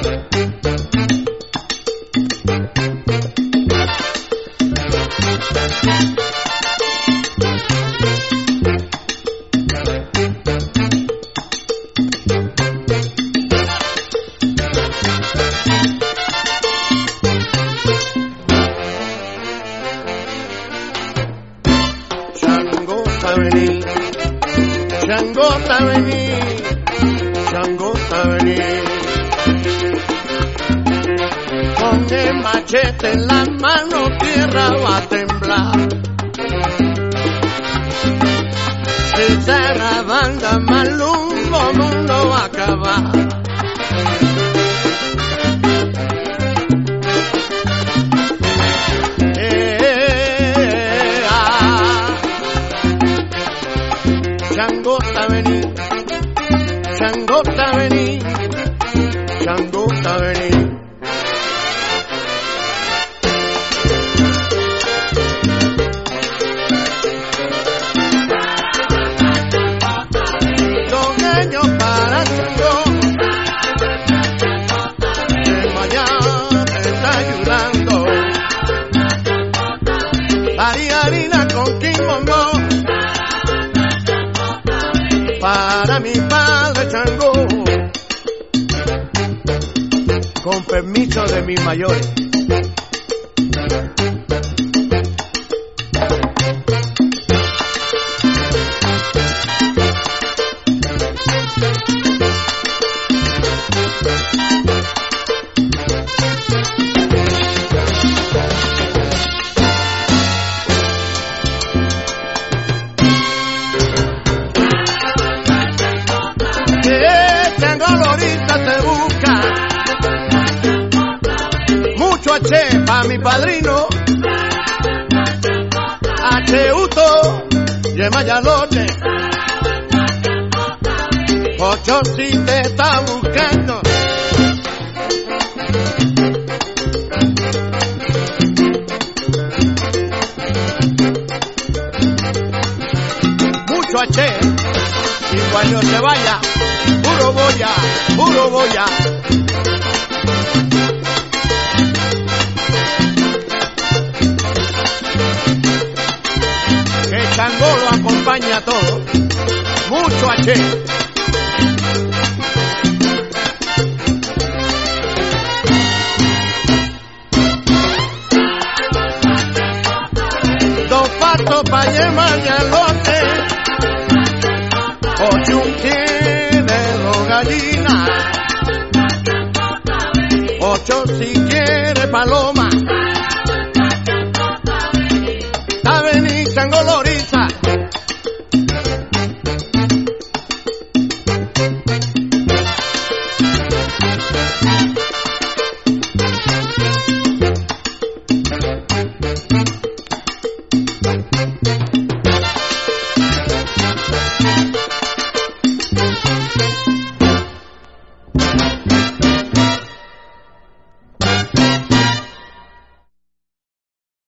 Changota vení, Changota vení, con el machete en la mano tierra va a temblar. Si se la banda Malumbo, mundo va a acabar. Changota vení, Changota vení, Changota vení. Dogueño para Changó, que mañana te está ayudando. Harina con Quimongo, para mi padre Changó, con permiso de mis mayores. Pa' mi padrino H.U.T.O. y Mayalote, Ocho si te está buscando. Mucho H, y cuando se vaya, puro boya, puro boya. Changó lo acompaña a todo, mucho H. Dos patos pa' llevar al lote, ocho tiene dos gallinas, ocho sí